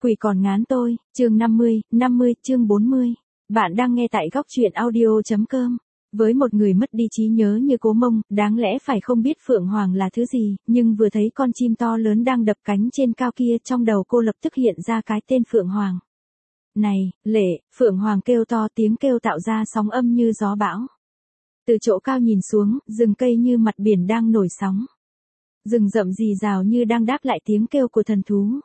Quỷ còn ngán tôi, chương 50, chương 40. Bạn đang nghe tại góc truyện audio.com. Với một người mất đi trí nhớ như Cố Mông, đáng lẽ phải không biết Phượng Hoàng là thứ gì, nhưng vừa thấy con chim to lớn đang đập cánh trên cao kia, trong đầu cô lập tức hiện ra cái tên Phượng Hoàng. Này, Lệ, Phượng Hoàng kêu to, tiếng kêu tạo ra sóng âm như gió bão. Từ chỗ cao nhìn xuống, rừng cây như mặt biển đang nổi sóng. Rừng rậm rì rào như đang đáp lại tiếng kêu của thần thú.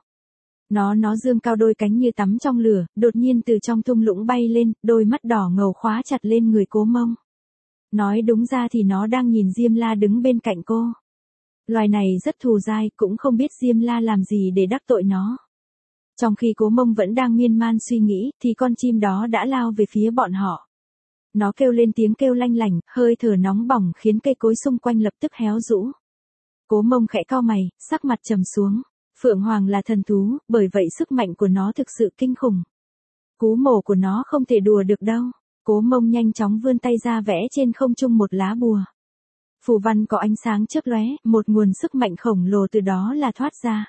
Nó dương cao đôi cánh như tắm trong lửa, đột nhiên từ trong thung lũng bay lên, đôi mắt đỏ ngầu khóa chặt lên người Cố Mông. Nói đúng ra thì nó đang nhìn Diêm La đứng bên cạnh cô. Loài này rất thù dai, cũng không biết Diêm La làm gì để đắc tội nó. Trong khi Cố Mông vẫn đang miên man suy nghĩ, thì con chim đó đã lao về phía bọn họ. Nó kêu lên tiếng kêu lanh lảnh, hơi thở nóng bỏng khiến cây cối xung quanh lập tức héo rũ. Cố Mông khẽ cau mày, sắc mặt trầm xuống. Phượng Hoàng là thần thú, bởi vậy sức mạnh của nó thực sự kinh khủng. Cú mổ của nó không thể đùa được đâu. Cố Mông nhanh chóng vươn tay ra vẽ trên không trung một lá bùa. Phù văn có ánh sáng chớp lóe, một nguồn sức mạnh khổng lồ từ đó là thoát ra.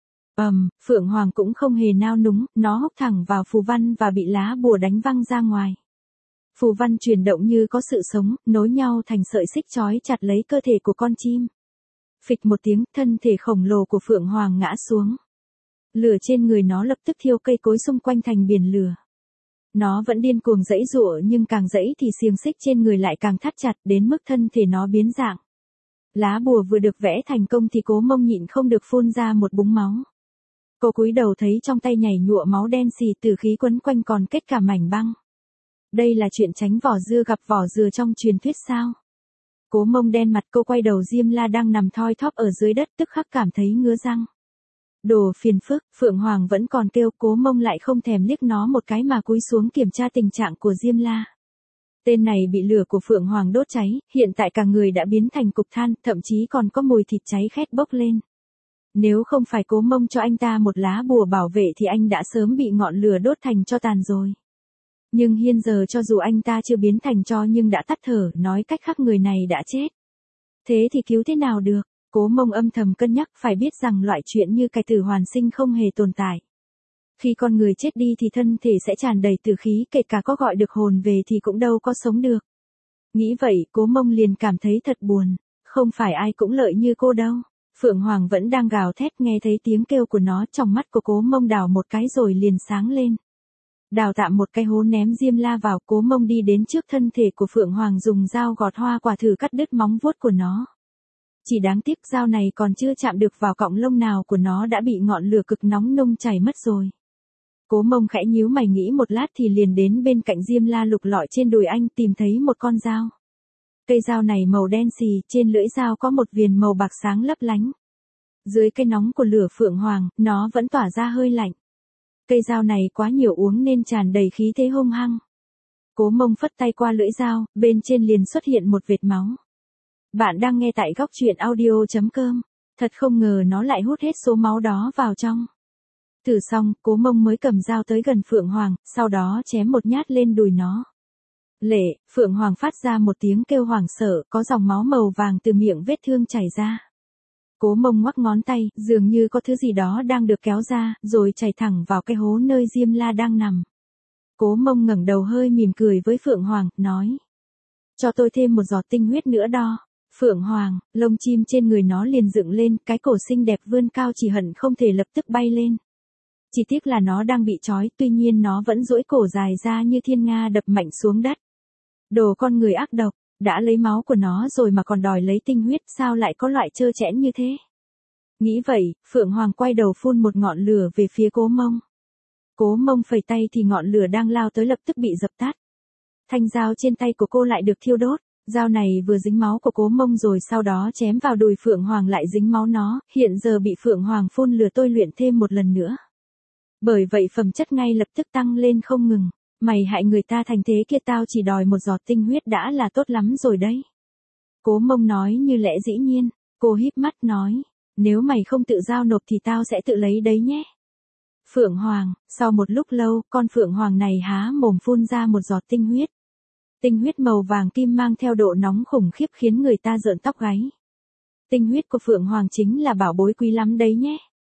Phượng Hoàng cũng không hề nao núng, nó húc thẳng vào phù văn và bị lá bùa đánh văng ra ngoài. Phù văn chuyển động như có sự sống, nối nhau thành sợi xích trói chặt lấy cơ thể của con chim. Phịch một tiếng, thân thể khổng lồ của Phượng Hoàng ngã xuống. Lửa trên người nó lập tức thiêu cây cối xung quanh thành biển lửa. Nó vẫn điên cuồng giãy giụa, nhưng càng giãy thì xiềng xích trên người lại càng thắt chặt đến mức thân thể nó biến dạng. Lá bùa vừa được vẽ thành công thì Cố Mông nhịn không được phun ra một búng máu. Cô cúi đầu thấy trong tay nhảy nhụa máu đen xì, tử khí quấn quanh còn kết cả mảnh băng. Đây là chuyện tránh vỏ dưa gặp vỏ dừa trong truyền thuyết sao? Cố Mông đen mặt, cô quay đầu Diêm La đang nằm thoi thóp ở dưới đất, tức khắc cảm thấy ngứa răng. Đồ phiền phức, Phượng Hoàng vẫn còn kêu, Cố Mông lại không thèm liếc nó một cái mà cúi xuống kiểm tra tình trạng của Diêm La. Tên này bị lửa của Phượng Hoàng đốt cháy, hiện tại cả người đã biến thành cục than, thậm chí còn có mùi thịt cháy khét bốc lên. Nếu không phải Cố Mông cho anh ta một lá bùa bảo vệ thì anh đã sớm bị ngọn lửa đốt thành tro tàn rồi. Nhưng hiện giờ cho dù anh ta chưa biến thành tro nhưng đã tắt thở, nói cách khác người này đã chết. Thế thì cứu thế nào được? Cố Mông âm thầm cân nhắc, phải biết rằng loại chuyện như cải tử hoàn sinh không hề tồn tại. Khi con người chết đi thì thân thể sẽ tràn đầy tử khí, kể cả có gọi được hồn về thì cũng đâu có sống được. Nghĩ vậy, Cố Mông liền cảm thấy thật buồn. Không phải ai cũng lợi như cô đâu. Phượng Hoàng vẫn đang gào thét, nghe thấy tiếng kêu của nó, trong mắt của Cố Mông đào một cái rồi liền sáng lên. Đào tạm một cái hố ném Diêm La vào, Cố Mông đi đến trước thân thể của Phượng Hoàng dùng dao gọt hoa quả thử cắt đứt móng vuốt của nó. Chỉ đáng tiếc dao này còn chưa chạm được vào cọng lông nào của nó đã bị ngọn lửa cực nóng nung chảy mất rồi. Cố Mông khẽ nhíu mày nghĩ một lát thì liền đến bên cạnh Diêm La, lục lọi trên đùi anh tìm thấy một con dao. Cây dao này màu đen xì, trên lưỡi dao có một viền màu bạc sáng lấp lánh. Dưới cái nóng của lửa Phượng Hoàng, nó vẫn tỏa ra hơi lạnh. Cây dao này quá nhiều uống nên tràn đầy khí thế hung hăng. Cố Mông phất tay qua lưỡi dao, bên trên liền xuất hiện một vệt máu. Bạn đang nghe tại góc truyện audio.com. Thật không ngờ nó lại hút hết số máu đó vào trong. Thử xong, Cố Mông mới cầm dao tới gần Phượng Hoàng, sau đó chém một nhát lên đùi nó. Lệ, Phượng Hoàng phát ra một tiếng kêu hoảng sợ, có dòng máu màu vàng từ miệng vết thương chảy ra. Cố Mông ngoắc ngón tay, dường như có thứ gì đó đang được kéo ra, rồi chảy thẳng vào cái hố nơi Diêm La đang nằm. Cố Mông ngẩng đầu hơi mỉm cười với Phượng Hoàng, nói. Cho tôi thêm một giọt tinh huyết nữa đo. Phượng Hoàng, lông chim trên người nó liền dựng lên, cái cổ xinh đẹp vươn cao chỉ hận không thể lập tức bay lên. Chỉ tiếc là nó đang bị trói, tuy nhiên nó vẫn duỗi cổ dài ra như thiên nga đập mạnh xuống đất. Đồ con người ác độc, đã lấy máu của nó rồi mà còn đòi lấy tinh huyết, sao lại có loại trơ trẽn như thế? Nghĩ vậy, Phượng Hoàng quay đầu phun một ngọn lửa về phía Cố Mông. Cố Mông phẩy tay thì ngọn lửa đang lao tới lập tức bị dập tắt. Thanh dao trên tay của cô lại được thiêu đốt. Dao này vừa dính máu của Cố Mông rồi sau đó chém vào đùi Phượng Hoàng lại dính máu nó, hiện giờ bị Phượng Hoàng phun lửa tôi luyện thêm một lần nữa. Bởi vậy phẩm chất ngay lập tức tăng lên không ngừng. Mày hại người ta thành thế kia, tao chỉ đòi một giọt tinh huyết đã là tốt lắm rồi đấy. Cố Mông nói như lẽ dĩ nhiên. Cô híp mắt nói, nếu mày không tự giao nộp thì tao sẽ tự lấy đấy nhé. Phượng Hoàng, sau một lúc lâu, con Phượng Hoàng này há mồm phun ra một giọt tinh huyết. Tinh huyết màu vàng kim mang theo độ nóng khủng khiếp khiến người ta rợn tóc gáy. Tinh huyết của Phượng Hoàng chính là bảo bối quý lắm đấy nhé.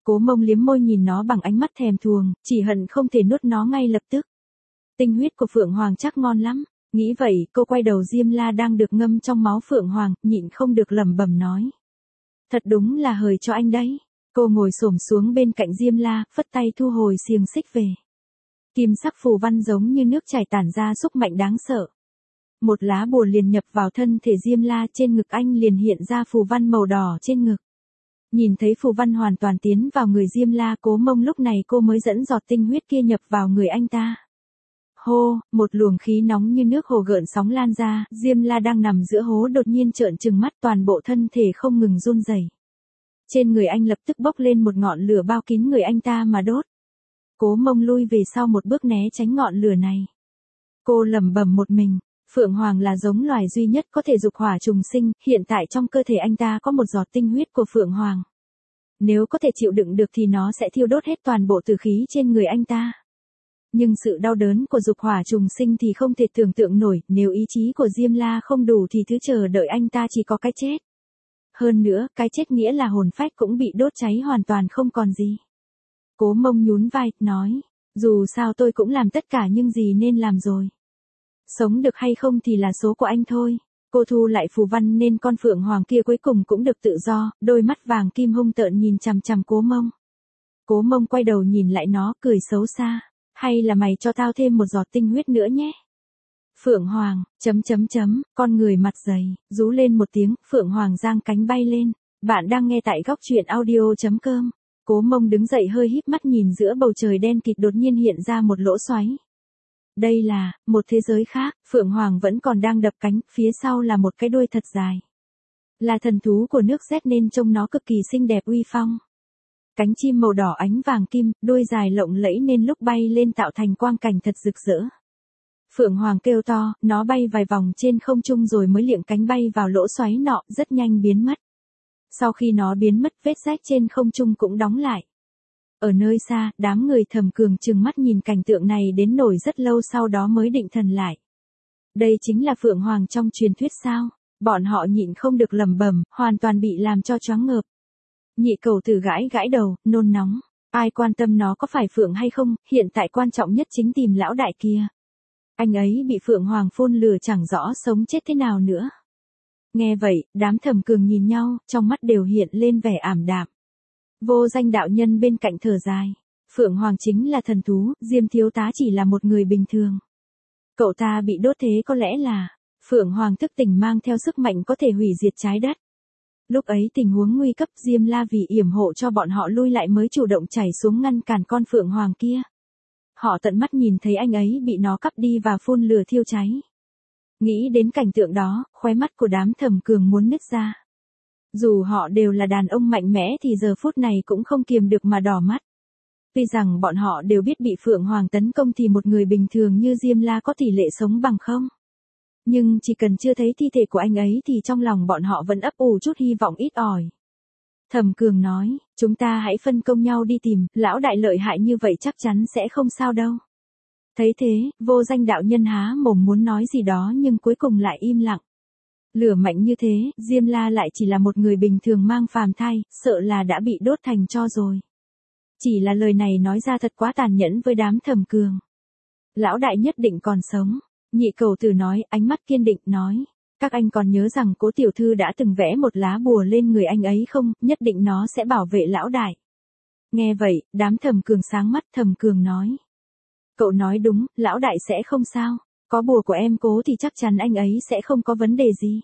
Cố Mông liếm môi nhìn nó bằng ánh mắt thèm thuồng, chỉ hận không thể nuốt nó ngay lập tức. Tinh huyết của Phượng Hoàng chắc ngon lắm. Nghĩ vậy, cô quay đầu Diêm La đang được ngâm trong máu Phượng Hoàng, nhịn không được lẩm bẩm nói. Thật đúng là hời cho anh đấy. Cô ngồi xổm xuống bên cạnh Diêm La, phất tay thu hồi xiềng xích về. Kim sắc phù văn giống như nước chảy tản ra sức mạnh đáng sợ. Một lá bùa liền nhập vào thân thể Diêm La, trên ngực anh liền hiện ra phù văn màu đỏ trên ngực. Nhìn thấy phù văn hoàn toàn tiến vào người Diêm La, Cố Mông lúc này cô mới dẫn giọt tinh huyết kia nhập vào người anh ta. Hô, một luồng khí nóng như nước hồ gợn sóng lan ra, Diêm La đang nằm giữa hố đột nhiên trợn trừng mắt, toàn bộ thân thể không ngừng run rẩy. Trên người anh lập tức bốc lên một ngọn lửa bao kín người anh ta mà đốt. Cố Mông lui về sau một bước né tránh ngọn lửa này. Cô lẩm bẩm một mình, Phượng Hoàng là giống loài duy nhất có thể dục hỏa trùng sinh, hiện tại trong cơ thể anh ta có một giọt tinh huyết của Phượng Hoàng. Nếu có thể chịu đựng được thì nó sẽ thiêu đốt hết toàn bộ tử khí trên người anh ta. Nhưng sự đau đớn của dục hỏa trùng sinh thì không thể tưởng tượng nổi, nếu ý chí của Diêm La không đủ thì thứ chờ đợi anh ta chỉ có cái chết. Hơn nữa, cái chết nghĩa là hồn phách cũng bị đốt cháy hoàn toàn không còn gì. Cố Mông nhún vai, nói, dù sao tôi cũng làm tất cả những gì nên làm rồi. Sống được hay không thì là số của anh thôi. Cô thu lại phù văn nên con Phượng Hoàng kia cuối cùng cũng được tự do, đôi mắt vàng kim hung tợn nhìn chằm chằm Cố Mông. Cố Mông quay đầu nhìn lại nó, cười xấu xa. Hay là mày cho tao thêm một giọt tinh huyết nữa nhé. Phượng Hoàng, con người mặt dày, rú lên một tiếng, Phượng Hoàng giang cánh bay lên. Bạn đang nghe tại góc truyện audio.com. Cố Mông đứng dậy hơi híp mắt nhìn giữa bầu trời đen kịt đột nhiên hiện ra một lỗ xoáy. Đây là, một thế giới khác, Phượng Hoàng vẫn còn đang đập cánh, phía sau là một cái đuôi thật dài. Là thần thú của nước Z nên trông nó cực kỳ xinh đẹp uy phong. Cánh chim màu đỏ ánh vàng kim, đuôi dài lộng lẫy nên lúc bay lên tạo thành quang cảnh thật rực rỡ. Phượng Hoàng kêu to, nó bay vài vòng trên không trung rồi mới liệng cánh bay vào lỗ xoáy nọ, rất nhanh biến mất. Sau khi nó biến mất, vết rách trên không trung cũng đóng lại. Ở nơi xa, đám người Thầm Cường trừng mắt nhìn cảnh tượng này đến nỗi rất lâu sau đó mới định thần lại. Đây chính là Phượng Hoàng trong truyền thuyết sao? Bọn họ nhịn không được lẩm bẩm, hoàn toàn bị làm cho choáng ngợp. Nhị Cầu Tử gãi gãi đầu, nôn nóng. Ai quan tâm nó có phải Phượng hay không, hiện tại quan trọng nhất chính tìm lão đại kia. Anh ấy bị Phượng Hoàng phun lửa chẳng rõ sống chết thế nào nữa. Nghe vậy, đám Thầm Cường nhìn nhau, trong mắt đều hiện lên vẻ ảm đạm. Vô Danh đạo nhân bên cạnh thở dài. Phượng Hoàng chính là thần thú, Diêm thiếu tá chỉ là một người bình thường. Cậu ta bị đốt thế có lẽ là Phượng Hoàng thức tỉnh mang theo sức mạnh có thể hủy diệt trái đất. Lúc ấy tình huống nguy cấp, Diêm La vì yểm hộ cho bọn họ lui lại mới chủ động chảy xuống ngăn cản con Phượng Hoàng kia. Họ tận mắt nhìn thấy anh ấy bị nó cắp đi và phun lửa thiêu cháy. Nghĩ đến cảnh tượng đó, khóe mắt của đám Thầm Cường muốn nứt ra. Dù họ đều là đàn ông mạnh mẽ thì giờ phút này cũng không kiềm được mà đỏ mắt. Tuy rằng bọn họ đều biết bị Phượng Hoàng tấn công thì một người bình thường như Diêm La có tỷ lệ sống bằng không. Nhưng chỉ cần chưa thấy thi thể của anh ấy thì trong lòng bọn họ vẫn ấp ủ chút hy vọng ít ỏi. Thầm Cường nói, chúng ta hãy phân công nhau đi tìm, lão đại lợi hại như vậy chắc chắn sẽ không sao đâu. Thấy thế, Vô Danh đạo nhân há mồm muốn nói gì đó nhưng cuối cùng lại im lặng. Lửa mạnh như thế, Diêm La lại chỉ là một người bình thường mang phàm thai, sợ là đã bị đốt thành tro rồi. Chỉ là lời này nói ra thật quá tàn nhẫn với đám Thầm Cường. Lão đại nhất định còn sống. Nhị Cầu Tử nói, ánh mắt kiên định, nói. Các anh còn nhớ rằng Cố tiểu thư đã từng vẽ một lá bùa lên người anh ấy không, nhất định nó sẽ bảo vệ lão đại. Nghe vậy, đám Thầm Cường sáng mắt, Thầm Cường nói. Cậu nói đúng, lão đại sẽ không sao. Có bùa của em Cố thì chắc chắn anh ấy sẽ không có vấn đề gì.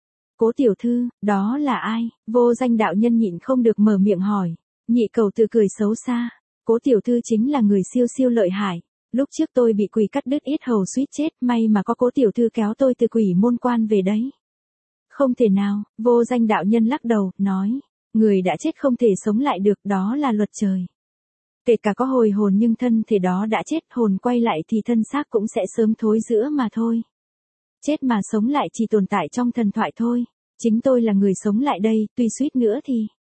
Cố tiểu thư, đó là ai? Vô Danh đạo nhân nhịn không được mở miệng hỏi. Nhị Cầu Tử cười xấu xa. Cố tiểu thư chính là người siêu siêu lợi hại. Lúc trước tôi bị quỷ cắt đứt yết hầu suýt chết, may mà có Cố tiểu thư kéo tôi từ quỷ môn quan về đấy. Không thể nào, Vô Danh đạo nhân lắc đầu, nói. Người đã chết không thể sống lại được, đó là luật trời. Kể cả có hồi hồn nhưng thân thể đó đã chết, hồn quay lại thì thân xác cũng sẽ sớm thối rữa mà thôi. Chết mà sống lại chỉ tồn tại trong thần thoại thôi. Chính tôi là người sống lại đây, tuy suýt nữa thì.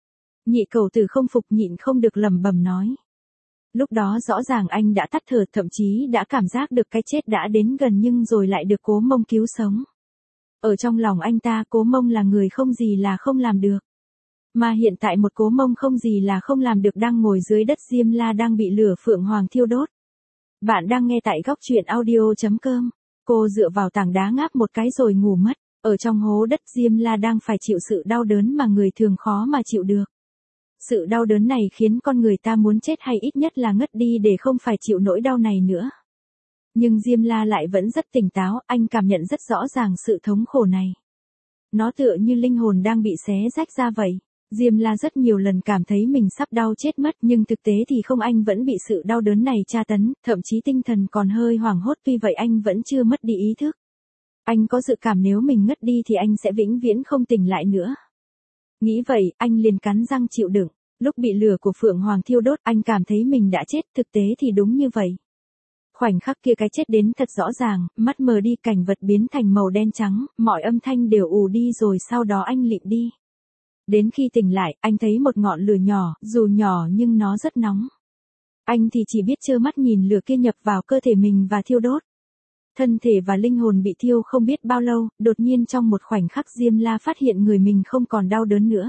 Nhị Cầu Tử không phục nhịn không được lẩm bẩm nói. Lúc đó rõ ràng anh đã tắt thở, thậm chí đã cảm giác được cái chết đã đến gần nhưng rồi lại được Cố Mông cứu sống. Ở trong lòng anh ta, Cố Mông là người không gì là không làm được. Mà hiện tại một Cố Mông không gì là không làm được đang ngồi dưới đất Diêm La đang bị lửa Phượng Hoàng thiêu đốt. Bạn đang nghe tại góc truyện audio.com. Cô dựa vào tảng đá ngáp một cái rồi ngủ mất. Ở trong hố đất Diêm La đang phải chịu sự đau đớn mà người thường khó mà chịu được. Sự đau đớn này khiến con người ta muốn chết hay ít nhất là ngất đi để không phải chịu nỗi đau này nữa. Nhưng Diêm La lại vẫn rất tỉnh táo, anh cảm nhận rất rõ ràng sự thống khổ này. Nó tựa như linh hồn đang bị xé rách ra vậy. Diêm La rất nhiều lần cảm thấy mình sắp đau chết mất nhưng thực tế thì không, anh vẫn bị sự đau đớn này tra tấn, thậm chí tinh thần còn hơi hoảng hốt, tuy vậy anh vẫn chưa mất đi ý thức. Anh có dự cảm nếu mình ngất đi thì anh sẽ vĩnh viễn không tỉnh lại nữa. Nghĩ vậy, anh liền cắn răng chịu đựng. Lúc bị lửa của Phượng Hoàng thiêu đốt, anh cảm thấy mình đã chết, thực tế thì đúng như vậy. Khoảnh khắc kia cái chết đến thật rõ ràng, mắt mờ đi, cảnh vật biến thành màu đen trắng, mọi âm thanh đều ù đi rồi sau đó anh lịm đi. Đến khi tỉnh lại, anh thấy một ngọn lửa nhỏ, dù nhỏ nhưng nó rất nóng. Anh thì chỉ biết trơ mắt nhìn lửa kia nhập vào cơ thể mình và thiêu đốt. Thân thể và linh hồn bị thiêu không biết bao lâu, đột nhiên trong một khoảnh khắc Diêm La phát hiện người mình không còn đau đớn nữa.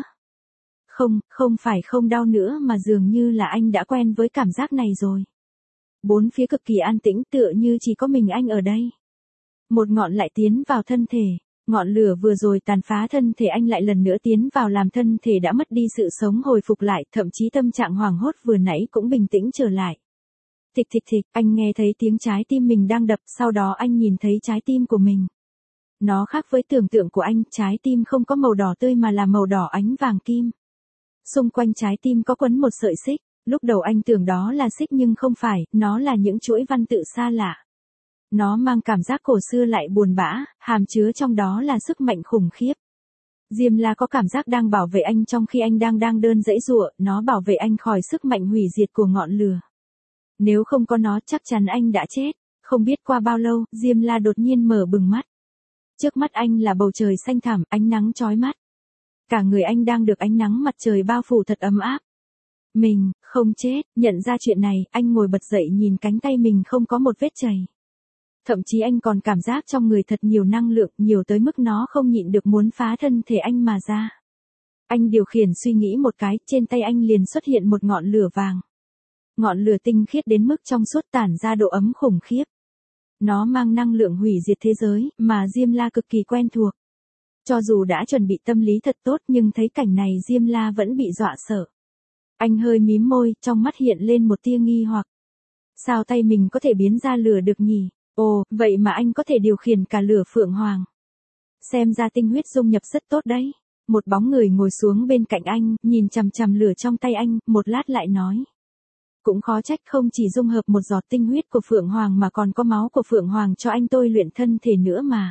Không phải không đau nữa mà dường như là anh đã quen với cảm giác này rồi. Bốn phía cực kỳ an tĩnh, tựa như chỉ có mình anh ở đây. Một ngọn lại tiến vào thân thể. Ngọn lửa vừa rồi tàn phá thân thể anh lại lần nữa tiến vào làm thân thể đã mất đi sự sống hồi phục lại, thậm chí tâm trạng hoảng hốt vừa nãy cũng bình tĩnh trở lại. Thịch thịch thịch, anh nghe thấy tiếng trái tim mình đang đập, sau đó anh nhìn thấy trái tim của mình. Nó khác với tưởng tượng của anh, trái tim không có màu đỏ tươi mà là màu đỏ ánh vàng kim. Xung quanh trái tim có quấn một sợi xích, lúc đầu anh tưởng đó là xích nhưng không phải, nó là những chuỗi văn tự xa lạ. Nó mang cảm giác cổ xưa lại buồn bã, hàm chứa trong đó là sức mạnh khủng khiếp. Diêm La có cảm giác đang bảo vệ anh trong khi anh đang đơn giãy giụa, nó bảo vệ anh khỏi sức mạnh hủy diệt của ngọn lửa. Nếu không có nó chắc chắn anh đã chết. Không biết qua bao lâu, Diêm La đột nhiên mở bừng mắt. Trước mắt anh là bầu trời xanh thẳm, ánh nắng chói mắt. Cả người anh đang được ánh nắng mặt trời bao phủ thật ấm áp. Mình không chết, nhận ra chuyện này, anh ngồi bật dậy nhìn cánh tay mình không có một vết chảy. Thậm chí anh còn cảm giác trong người thật nhiều năng lượng, nhiều tới mức nó không nhịn được muốn phá thân thể anh mà ra. Anh điều khiển suy nghĩ một cái, trên tay anh liền xuất hiện một ngọn lửa vàng. Ngọn lửa tinh khiết đến mức trong suốt tản ra độ ấm khủng khiếp. Nó mang năng lượng hủy diệt thế giới, mà Diêm La cực kỳ quen thuộc. Cho dù đã chuẩn bị tâm lý thật tốt nhưng thấy cảnh này Diêm La vẫn bị dọa sợ. Anh hơi mím môi, trong mắt hiện lên một tia nghi hoặc. Sao tay mình có thể biến ra lửa được nhỉ? Ồ, vậy mà anh có thể điều khiển cả lửa Phượng Hoàng. Xem ra tinh huyết dung nhập rất tốt đấy. Một bóng người ngồi xuống bên cạnh anh, nhìn chằm chằm lửa trong tay anh, một lát lại nói. Cũng khó trách không chỉ dung hợp một giọt tinh huyết của Phượng Hoàng mà còn có máu của Phượng Hoàng cho anh tôi luyện thân thể nữa mà.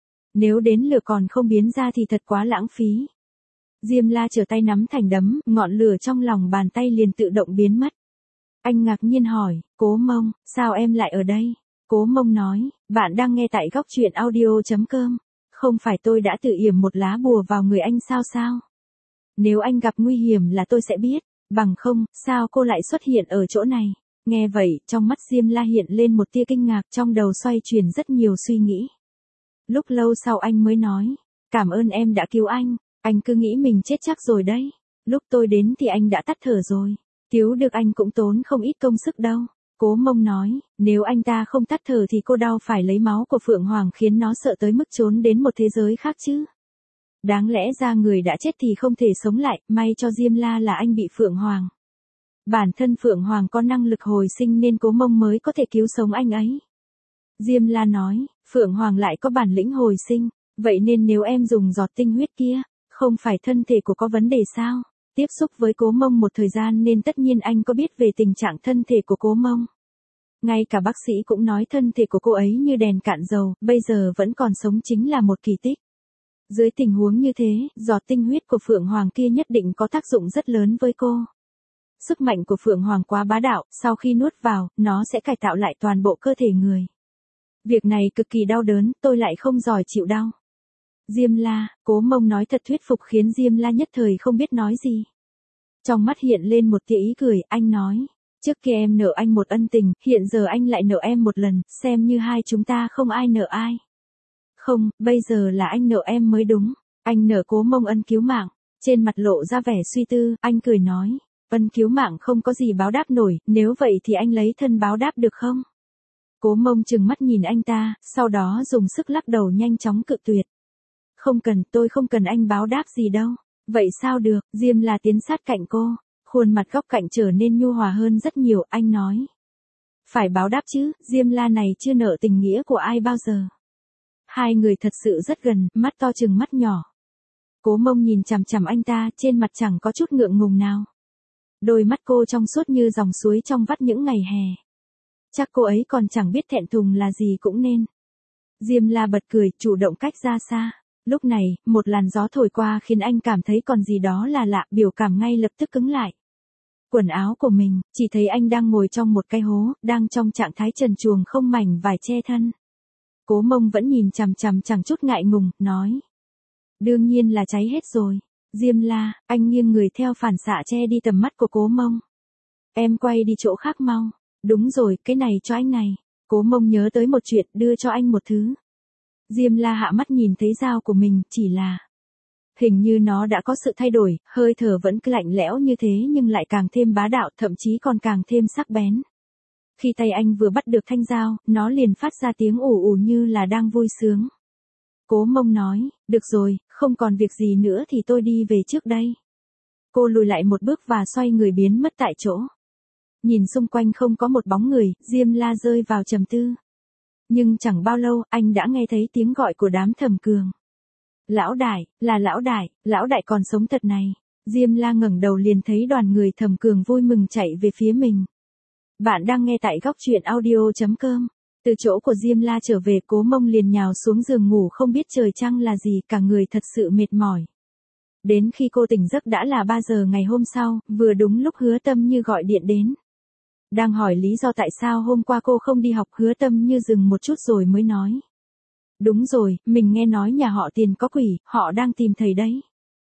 Nếu đến lửa còn không biến ra thì thật quá lãng phí. Diêm La trở tay nắm thành đấm, ngọn lửa trong lòng bàn tay liền tự động biến mất. Anh ngạc nhiên hỏi, Cố Mông, sao em lại ở đây? Cố Mông nói, bạn đang nghe tại góc truyện audio.com. Không phải tôi đã tự yểm một lá bùa vào người anh sao? Nếu anh gặp nguy hiểm là tôi sẽ biết, bằng không, sao cô lại xuất hiện ở chỗ này? Nghe vậy, trong mắt Diêm La hiện lên một tia kinh ngạc, trong đầu xoay chuyển rất nhiều suy nghĩ. Lúc lâu sau anh mới nói, cảm ơn em đã cứu anh cứ nghĩ mình chết chắc rồi đấy. Lúc tôi đến thì anh đã tắt thở rồi, cứu được anh cũng tốn không ít công sức đâu. Cố Mông nói, nếu anh ta không tắt thở thì cô đau phải lấy máu của Phượng Hoàng khiến nó sợ tới mức trốn đến một thế giới khác chứ. Đáng lẽ ra người đã chết thì không thể sống lại, may cho Diêm La là anh bị Phượng Hoàng. Bản thân Phượng Hoàng có năng lực hồi sinh nên Cố Mông mới có thể cứu sống anh ấy. Diêm La nói, Phượng Hoàng lại có bản lĩnh hồi sinh, vậy nên nếu em dùng giọt tinh huyết kia, không phải thân thể của có vấn đề sao? Tiếp xúc với Cố Mông một thời gian nên tất nhiên anh có biết về tình trạng thân thể của Cố Mông. Ngay cả bác sĩ cũng nói thân thể của cô ấy như đèn cạn dầu, bây giờ vẫn còn sống chính là một kỳ tích. Dưới tình huống như thế, giọt tinh huyết của Phượng Hoàng kia nhất định có tác dụng rất lớn với cô. Sức mạnh của Phượng Hoàng quá bá đạo, sau khi nuốt vào, nó sẽ cải tạo lại toàn bộ cơ thể người. Việc này cực kỳ đau đớn, tôi lại không giỏi chịu đau. Diêm La, Cố Mông nói thật thuyết phục khiến Diêm La nhất thời không biết nói gì. Trong mắt hiện lên một tia ý cười, anh nói, trước kia em nợ anh một ân tình, hiện giờ anh lại nợ em một lần, xem như hai chúng ta không ai nợ ai. Không, bây giờ là anh nợ em mới đúng, anh nợ Cố Mông ân cứu mạng. Trên mặt lộ ra vẻ suy tư, anh cười nói, ân cứu mạng không có gì báo đáp nổi, nếu vậy thì anh lấy thân báo đáp được không? Cố Mông trừng mắt nhìn anh ta, sau đó dùng sức lắc đầu nhanh chóng cự tuyệt. Không cần, tôi không cần anh báo đáp gì đâu. Vậy sao được, Diêm La tiến sát cạnh cô, khuôn mặt góc cạnh trở nên nhu hòa hơn rất nhiều, anh nói. Phải báo đáp chứ, Diêm La này chưa nợ tình nghĩa của ai bao giờ. Hai người thật sự rất gần, mắt to chừng mắt nhỏ. Cố Mông nhìn chằm chằm anh ta, trên mặt chẳng có chút ngượng ngùng nào. Đôi mắt cô trong suốt như dòng suối trong vắt những ngày hè. Chắc cô ấy còn chẳng biết thẹn thùng là gì cũng nên. Diêm La bật cười, chủ động cách ra xa. Lúc này, một làn gió thổi qua khiến anh cảm thấy còn gì đó là lạ, biểu cảm ngay lập tức cứng lại. Quần áo của mình, chỉ thấy anh đang ngồi trong một cái hố, đang trong trạng thái trần truồng không mảnh vải che thân. Cố Mông vẫn nhìn chằm chằm chẳng chút ngại ngùng, nói. Đương nhiên là cháy hết rồi. Diêm La, anh nghiêng người theo phản xạ che đi tầm mắt của Cố Mông. Em quay đi chỗ khác mau. Đúng rồi, cái này cho anh này. Cố Mông nhớ tới một chuyện, đưa cho anh một thứ. Diêm La hạ mắt nhìn thấy dao của mình, chỉ là hình như nó đã có sự thay đổi, hơi thở vẫn cứ lạnh lẽo như thế nhưng lại càng thêm bá đạo, thậm chí còn càng thêm sắc bén. Khi tay anh vừa bắt được thanh dao, nó liền phát ra tiếng ù ù như là đang vui sướng. Cố Mông nói, được rồi, không còn việc gì nữa thì tôi đi về trước đây. Cô lùi lại một bước và xoay người biến mất tại chỗ. Nhìn xung quanh không có một bóng người, Diêm La rơi vào trầm tư. Nhưng chẳng bao lâu, anh đã nghe thấy tiếng gọi của đám Thẩm Cường. Lão đại, là lão đại còn sống thật này. Diêm La ngẩng đầu liền thấy đoàn người Thẩm Cường vui mừng chạy về phía mình. Bạn đang nghe tại góc truyện audio.com. Từ chỗ của Diêm La trở về, Cố Mông liền nhào xuống giường ngủ không biết trời trăng là gì, cả người thật sự mệt mỏi. Đến khi cô tỉnh giấc đã là 3 giờ ngày hôm sau, vừa đúng lúc Hứa Tâm Như gọi điện đến. Đang hỏi lý do tại sao hôm qua cô không đi học, Hứa Tâm Như dừng một chút rồi mới nói. Đúng rồi, mình nghe nói nhà họ Tiền có quỷ, họ đang tìm thầy đấy.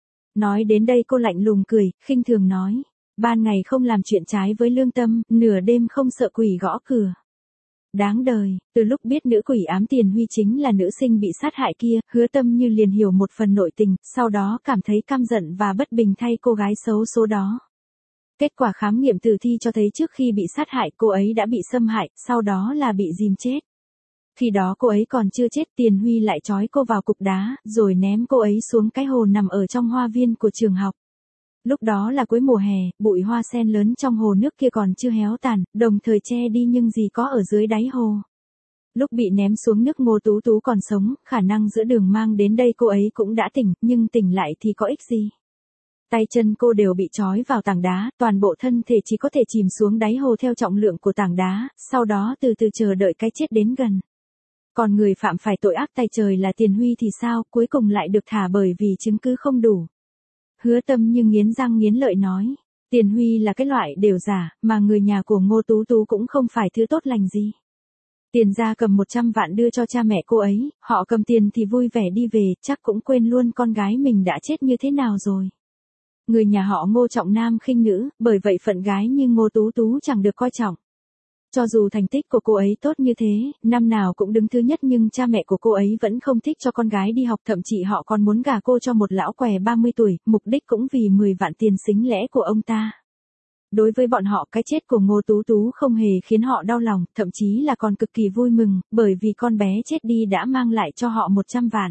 Nói đến đây cô lạnh lùng cười, khinh thường nói. Ban ngày không làm chuyện trái với lương tâm, nửa đêm không sợ quỷ gõ cửa. Đáng đời, từ lúc biết nữ quỷ ám Tiền Huy chính là nữ sinh bị sát hại kia, Hứa Tâm Như liền hiểu một phần nội tình, sau đó cảm thấy căm giận và bất bình thay cô gái xấu số đó. Kết quả khám nghiệm tử thi cho thấy trước khi bị sát hại cô ấy đã bị xâm hại, sau đó là bị dìm chết. Khi đó cô ấy còn chưa chết, Tiền Huy lại trói cô vào cục đá, rồi ném cô ấy xuống cái hồ nằm ở trong hoa viên của trường học. Lúc đó là cuối mùa hè, bụi hoa sen lớn trong hồ nước kia còn chưa héo tàn, đồng thời che đi nhưng gì có ở dưới đáy hồ. Lúc bị ném xuống nước Ngô Tú Tú còn sống, khả năng giữa đường mang đến đây cô ấy cũng đã tỉnh, nhưng tỉnh lại thì có ích gì. Tay chân cô đều bị trói vào tảng đá, toàn bộ thân thể chỉ có thể chìm xuống đáy hồ theo trọng lượng của tảng đá, sau đó từ từ chờ đợi cái chết đến gần. Còn người phạm phải tội ác tay trời là Tiền Huy thì sao, cuối cùng lại được thả bởi vì chứng cứ không đủ. Hứa Tâm Như nghiến răng nghiến lợi nói, Tiền Huy là cái loại đều giả, mà người nhà của Ngô Tú Tú cũng không phải thứ tốt lành gì. Tiền gia cầm 100 vạn đưa cho cha mẹ cô ấy, họ cầm tiền thì vui vẻ đi về, chắc cũng quên luôn con gái mình đã chết như thế nào rồi. Người nhà họ Ngô trọng nam khinh nữ, bởi vậy phận gái như Ngô Tú Tú chẳng được coi trọng. Cho dù thành tích của cô ấy tốt như thế, năm nào cũng đứng thứ nhất nhưng cha mẹ của cô ấy vẫn không thích cho con gái đi học, thậm chí họ còn muốn gả cô cho một lão què 30 tuổi, mục đích cũng vì 10 vạn tiền xính lễ của ông ta. Đối với bọn họ cái chết của Ngô Tú Tú không hề khiến họ đau lòng, thậm chí là còn cực kỳ vui mừng, bởi vì con bé chết đi đã mang lại cho họ 100 vạn.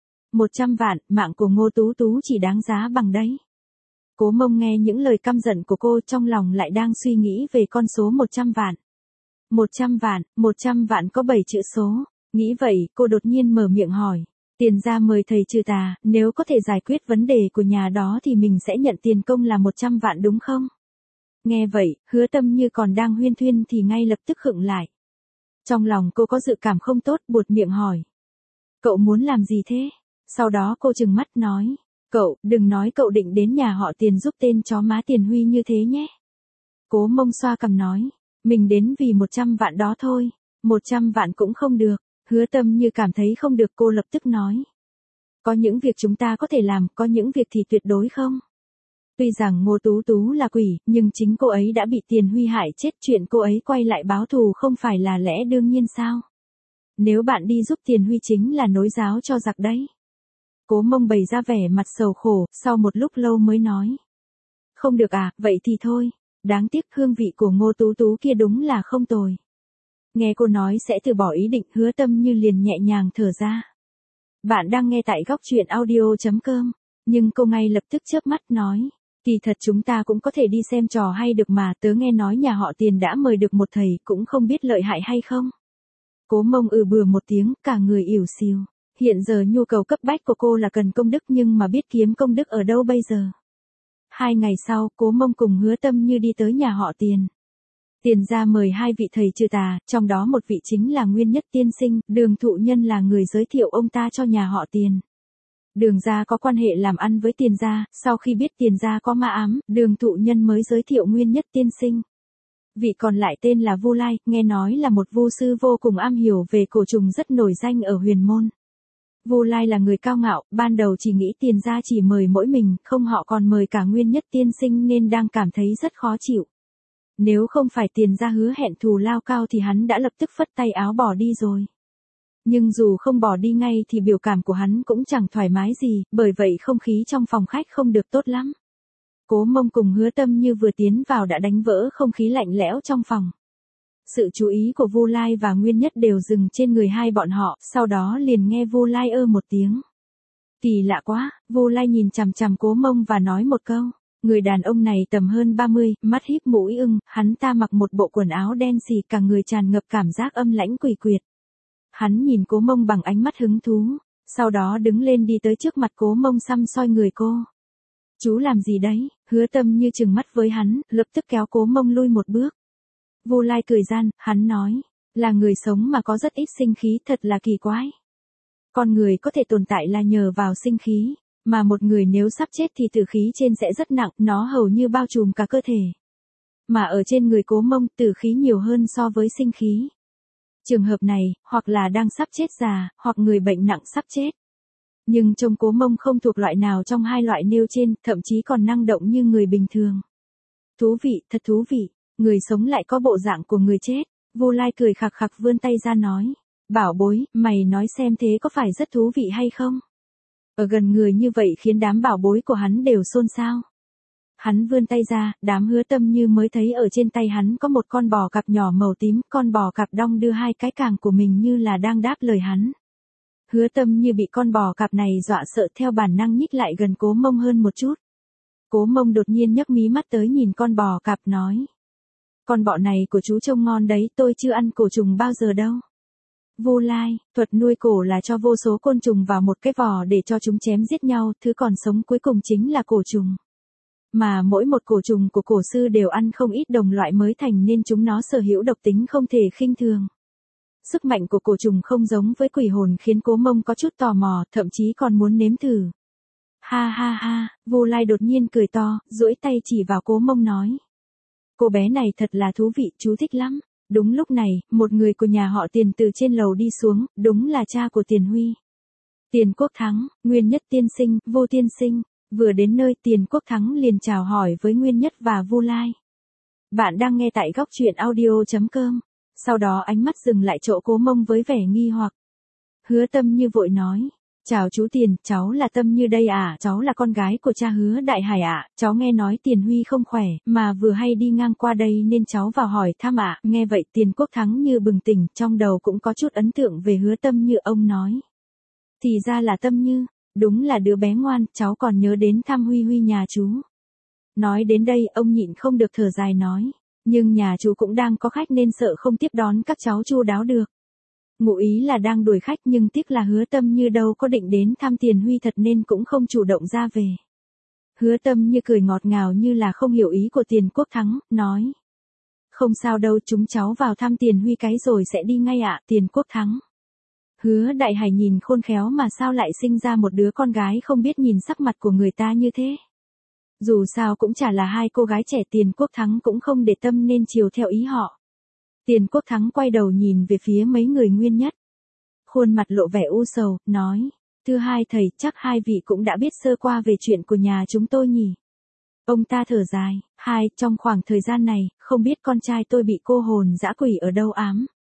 100 vạn, mạng của Ngô Tú Tú chỉ đáng giá bằng đấy. Cố Mông nghe những lời căm giận của cô trong lòng lại đang suy nghĩ về con số 100 vạn. 100 vạn có 7 chữ số. Nghĩ vậy, cô đột nhiên mở miệng hỏi. Tiền gia mời thầy trừ tà, nếu có thể giải quyết vấn đề của nhà đó thì mình sẽ nhận tiền công là 100 vạn đúng không? Nghe vậy, Hứa Tâm Như còn đang huyên thuyên thì ngay lập tức khựng lại. Trong lòng cô có dự cảm không tốt, buột miệng hỏi. Cậu muốn làm gì thế? Sau đó cô trừng mắt nói. Cậu, đừng nói cậu định đến nhà họ Tiền giúp tên chó má Tiền Huy như thế nhé. Cố Mông xoa cằm nói. Mình đến vì 100 vạn đó thôi. 100 vạn cũng không được. Hứa Tâm Như cảm thấy không được, cô lập tức nói. Có những việc chúng ta có thể làm, có những việc thì tuyệt đối không. Tuy rằng Ngô Tú Tú là quỷ, nhưng chính cô ấy đã bị Tiền Huy hại chết, chuyện cô ấy quay lại báo thù không phải là lẽ đương nhiên sao? Nếu bạn đi giúp Tiền Huy chính là nối giáo cho giặc đấy. Cố Mông bày ra vẻ mặt sầu khổ, sau một lúc lâu mới nói. Không được à, vậy thì thôi. Đáng tiếc hương vị của Ngô Tú Tú kia đúng là không tồi. Nghe cô nói sẽ từ bỏ ý định, Hứa Tâm Như liền nhẹ nhàng thở ra. Bạn đang nghe tại góc truyện audio.com, nhưng cô ngay lập tức chớp mắt nói. Kỳ thật chúng ta cũng có thể đi xem trò hay được mà, tớ nghe nói nhà họ Tiền đã mời được một thầy, cũng không biết lợi hại hay không. Cố Mông bừa một tiếng, cả người ỉu xìu. Hiện giờ nhu cầu cấp bách của cô là cần công đức, nhưng mà biết kiếm công đức ở đâu bây giờ. 2 ngày sau, Cố Mông cùng Hứa Tâm Như đi tới nhà họ Tiền. Tiền gia mời 2 vị thầy trừ tà, trong đó một vị chính là Nguyên Nhất tiên sinh, Đường Thụ Nhân là người giới thiệu ông ta cho nhà họ Tiền. Đường gia có quan hệ làm ăn với Tiền gia, sau khi biết Tiền gia có ma ám, Đường Thụ Nhân mới giới thiệu Nguyên Nhất tiên sinh. Vị còn lại tên là Vu Lai, nghe nói là một vu sư vô cùng am hiểu về cổ trùng rất nổi danh ở huyền môn. Vu Lai là người cao ngạo, ban đầu chỉ nghĩ Tiền gia chỉ mời mỗi mình, không họ còn mời cả Nguyên Nhất tiên sinh nên đang cảm thấy rất khó chịu. Nếu không phải Tiền gia hứa hẹn thù lao cao thì hắn đã lập tức phất tay áo bỏ đi rồi. Nhưng dù không bỏ đi ngay thì biểu cảm của hắn cũng chẳng thoải mái gì, bởi vậy không khí trong phòng khách không được tốt lắm. Cố Mông cùng Hứa Tâm Như vừa tiến vào đã đánh vỡ không khí lạnh lẽo trong phòng. Sự chú ý của Vu Lai và Nguyên Nhất đều dừng trên người hai bọn họ, sau đó liền nghe Vu Lai một tiếng. Kỳ lạ quá, Vu Lai nhìn chằm chằm Cố Mông và nói một câu. Người đàn ông này tầm hơn 30, mắt híp mũi ưng, hắn ta mặc một bộ quần áo đen xì, cả người tràn ngập cảm giác âm lãnh quỷ quyệt. Hắn nhìn Cố Mông bằng ánh mắt hứng thú, sau đó đứng lên đi tới trước mặt Cố Mông săm soi người cô. Chú làm gì đấy? Hứa Tâm Như trừng mắt với hắn, lập tức kéo Cố Mông lui một bước. Vu Lai cười gian, hắn nói, là người sống mà có rất ít sinh khí, thật là kỳ quái. Con người có thể tồn tại là nhờ vào sinh khí, mà một người nếu sắp chết thì tử khí trên sẽ rất nặng, nó hầu như bao trùm cả cơ thể. Mà ở trên người Cố Mông, tử khí nhiều hơn so với sinh khí. Trường hợp này, hoặc là đang sắp chết già, hoặc người bệnh nặng sắp chết. Nhưng trông Cố Mông không thuộc loại nào trong hai loại nêu trên, thậm chí còn năng động như người bình thường. Thú vị, thật thú vị, người sống lại có bộ dạng của người chết. Vu Lai cười khặc khặc vươn tay ra nói. Bảo bối, mày nói xem thế có phải rất thú vị hay không? Ở gần người như vậy khiến đám bảo bối của hắn đều xôn xao. Hắn vươn tay ra, đám Hứa Tâm Như mới thấy ở trên tay hắn có một con bò cạp nhỏ màu tím, con bò cạp đong đưa 2 cái càng của mình như là đang đáp lời hắn. Hứa Tâm Như bị con bò cạp này dọa sợ, theo bản năng nhích lại gần Cố Mông hơn một chút. Cố Mông đột nhiên nhấc mí mắt tới nhìn con bò cạp nói. Con bọ này của chú trông ngon đấy, tôi chưa ăn cổ trùng bao giờ đâu. Vu Lai, thuật nuôi cổ là cho vô số côn trùng vào một cái vò để cho chúng chém giết nhau, thứ còn sống cuối cùng chính là cổ trùng. Mà mỗi một cổ trùng của cổ sư đều ăn không ít đồng loại mới thành nên chúng nó sở hữu độc tính không thể khinh thường. Sức mạnh của cổ trùng không giống với quỷ hồn khiến Cố Mông có chút tò mò, thậm chí còn muốn nếm thử. Ha ha ha, Vu Lai đột nhiên cười to, duỗi tay chỉ vào Cố Mông nói. Cô bé này thật là thú vị, chú thích lắm. Đúng lúc này, một người của nhà họ Tiền từ trên lầu đi xuống, đúng là cha của Tiền Huy. Tiền Quốc Thắng, Nguyên Nhất tiên sinh, Vô tiên sinh. Vừa đến nơi, Tiền Quốc Thắng liền chào hỏi với Nguyên Nhất và Vu Lai. Bạn đang nghe tại góc truyện audio.com. Sau đó ánh mắt dừng lại chỗ Cố Mông với vẻ nghi hoặc. Hứa Tâm Như vội nói. Chào chú Tiền, cháu là Tâm Như đây à, cháu là con gái của cha Hứa Đại Hải ạ, cháu nghe nói Tiền Huy không khỏe, mà vừa hay đi ngang qua đây nên cháu vào hỏi thăm ạ. Nghe vậy Tiền Quốc Thắng như bừng tỉnh, trong đầu cũng có chút ấn tượng về Hứa Tâm Như, ông nói. Thì ra là Tâm Như, đúng là đứa bé ngoan, cháu còn nhớ đến thăm Huy Huy nhà chú. Nói đến đây, ông nhịn không được thở dài nói, nhưng nhà chú cũng đang có khách nên sợ không tiếp đón các cháu chu đáo được. Ngụ ý là đang đuổi khách nhưng tiếc là Hứa Tâm Như đâu có định đến thăm Tiền Huy thật nên cũng không chủ động ra về. Hứa Tâm Như cười ngọt ngào như là không hiểu ý của Tiền Quốc Thắng, nói. Không sao đâu, chúng cháu vào thăm Tiền Huy cái rồi sẽ đi ngay ạ, Tiền Quốc Thắng. Hứa Đại Hải nhìn khôn khéo mà sao lại sinh ra một đứa con gái không biết nhìn sắc mặt của người ta như thế. Dù sao cũng chả là 2 cô gái trẻ, Tiền Quốc Thắng cũng không để tâm nên chiều theo ý họ. Tiền Quốc Thắng quay đầu nhìn về phía mấy người Nguyên Nhất. Khuôn mặt lộ vẻ u sầu, nói. Thưa hai thầy, chắc 2 vị cũng đã biết sơ qua về chuyện của nhà chúng tôi nhỉ. Ông ta thở dài, trong khoảng thời gian này, không biết con trai tôi bị cô hồn dã quỷ ở đâu ám.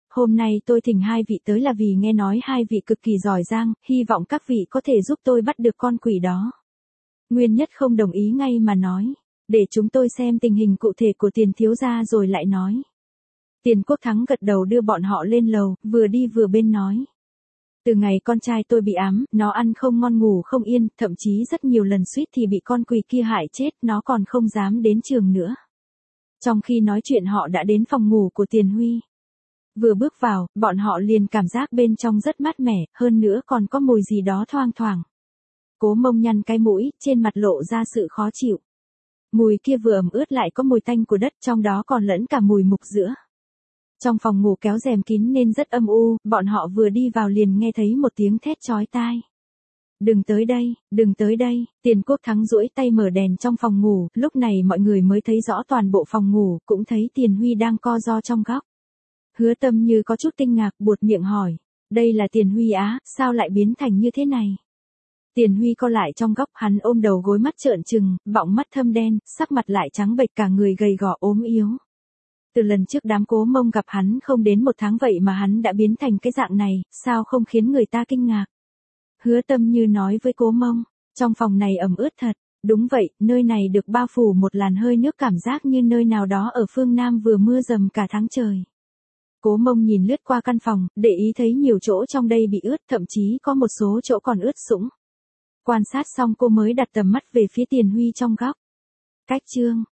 hôm nay tôi thỉnh hai vị tới là vì nghe nói hai vị cực kỳ giỏi giang, hy vọng các vị có thể giúp tôi bắt được con quỷ đó. Nguyên Nhất không đồng ý ngay mà nói, để chúng tôi xem tình hình cụ thể của Tiền thiếu gia rồi lại nói. Tiền Quốc Thắng gật đầu đưa bọn họ lên lầu, vừa đi vừa bên nói. Từ ngày con trai tôi bị ám, nó ăn không ngon ngủ không yên, thậm chí rất nhiều lần suýt thì bị con quỷ kia hại chết, nó còn không dám đến trường nữa. Trong khi nói chuyện họ đã đến phòng ngủ của Tiền Huy. Vừa bước vào, bọn họ liền cảm giác bên trong rất mát mẻ, hơn nữa còn có mùi gì đó thoang thoảng. Cố Mông nhăn cái mũi, trên mặt lộ ra sự khó chịu. Mùi kia vừa ẩm ướt lại có mùi tanh của đất, trong đó còn lẫn cả mùi mục giữa. Trong phòng ngủ kéo rèm kín nên rất âm u, bọn họ vừa đi vào liền nghe thấy một tiếng thét chói tai. Đừng tới đây, Tiền Quốc Thắng duỗi tay mở đèn trong phòng ngủ, lúc này mọi người mới thấy rõ toàn bộ phòng ngủ, cũng thấy Tiền Huy đang co ro trong góc. Hứa Tâm Như có chút kinh ngạc, buột miệng hỏi, đây là Tiền Huy á, sao lại biến thành như thế này? Tiền Huy co lại trong góc, hắn ôm đầu gối mắt trợn trừng, bọng mắt thâm đen, sắc mặt lại trắng bệch, cả người gầy gò ốm yếu. Từ lần trước đám Cố Mông gặp hắn không đến 1 tháng vậy mà hắn đã biến thành cái dạng này, sao không khiến người ta kinh ngạc? Hứa Tâm Như nói với Cố Mông, trong phòng này ẩm ướt thật. Đúng vậy, nơi này được bao phủ một làn hơi nước, cảm giác như nơi nào đó ở phương Nam vừa mưa dầm cả tháng trời. Cố Mông nhìn lướt qua căn phòng, để ý thấy nhiều chỗ trong đây bị ướt, thậm chí có một số chỗ còn ướt sũng. Quan sát xong cô mới đặt tầm mắt về phía Tiền Huy trong góc. Cách chương